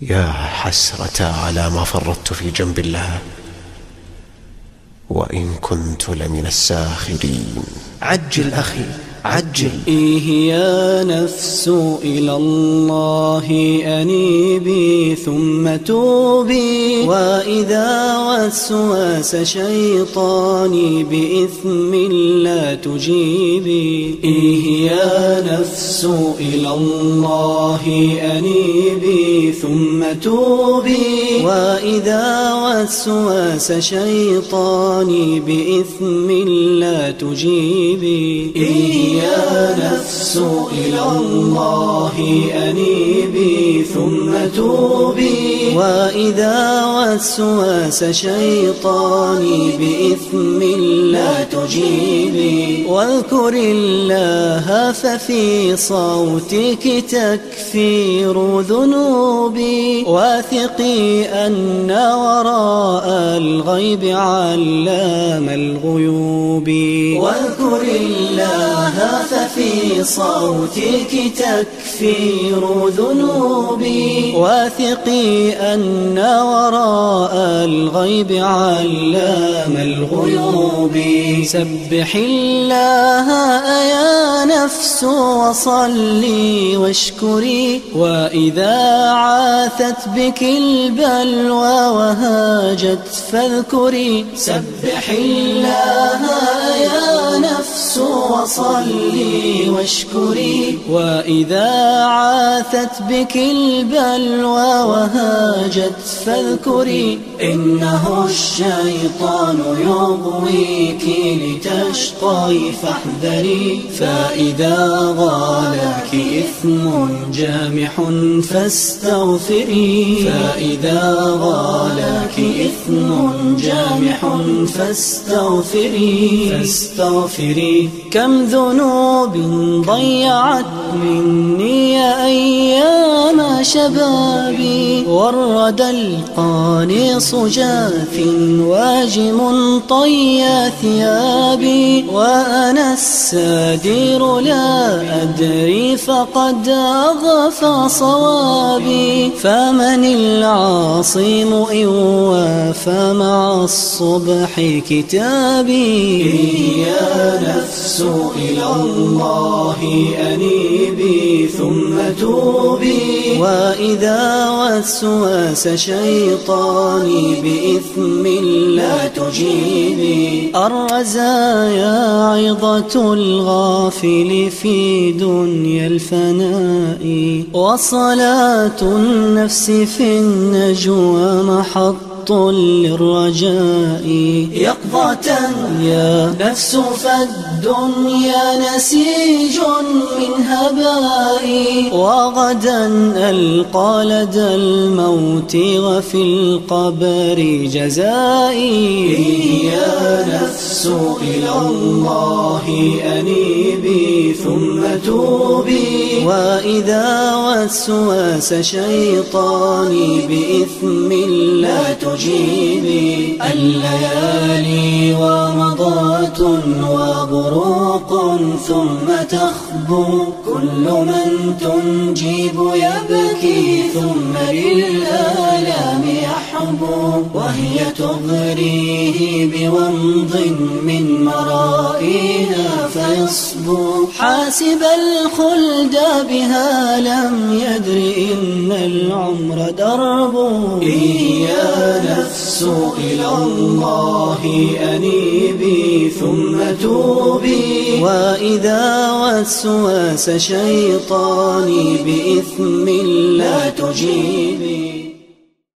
يا حسرة على ما فرطت في جنب الله، وإن كنت لمن الساخرين. عجل أخي عجل. إيه يا نفس إلى الله أنيبي ثم توبي، وإذا وسوس شيطاني بإثم لا تجيبي. إيه يا نفس إلى الله أنيبي ثم توبي، وإذا وسوس شيطاني بإثم لا تجيبي. يا نفس إلى الله أنيبي ثم توبي، وإذا وسوس شيطاني بإثم لا تجيبي. واذكر الله ففي صوتك تكفير ذنوبي، واثقي أن وراء الغيب علام الغيوب. واذكر الله ففي صوتك تكفير ذنوبي، واثقي أن وراء الغيب علام الغيوب. سبح الله يا نفس وصلي واشكري، وإذا عاثت بك البلوى وهاجت فاذكري. سبح الله يا نفس وصلي واشكري، وإذا عاثت بك البلوى وهاجت فاذكري. إنه الشيطان يغويك لتشقي فاحذري، فإذا غالك إثم جامح فاستغفري. فإذا غالك إثم جامح فاستغفري. كم ذنوب ضيعت مني أيام شبابي، والردى القانص جاف واجم طيا ثيابي، وأنا السادير لا أدري فقد أغفى صوابي. فمن العاصم إن وافى مع الصبح كتابي. يا نفس إلى الله أنيبي ثم توبي، وإذا وسوس شيطاني بإثم لا تجيبي. الرزايا عظة الغافل في دنيا الفناء، وصلاة النفس في النجوى محط للرجاء. يقظة يا نفس فالدنيا نسيج من هبائي، وغدا ألقى لدى الموت وفي القبر جزائي. يا نفس إلى الله أنيبي ثم توبي، وإذا وسوس شيطاني بإثم لا تجيبي. الليالي ومضات وبروق ثم تخبو، كل من تنجب يبكي ثم للآلام يحبو، وهي تغريه بومض من مرائها فيصبو. حاسب الخلد بها لم يدر إن العمر درب. يا نفس إلى الله أنيبي ثم توبي، وإذا وسوس شيطاني بإثم لا تجيبي.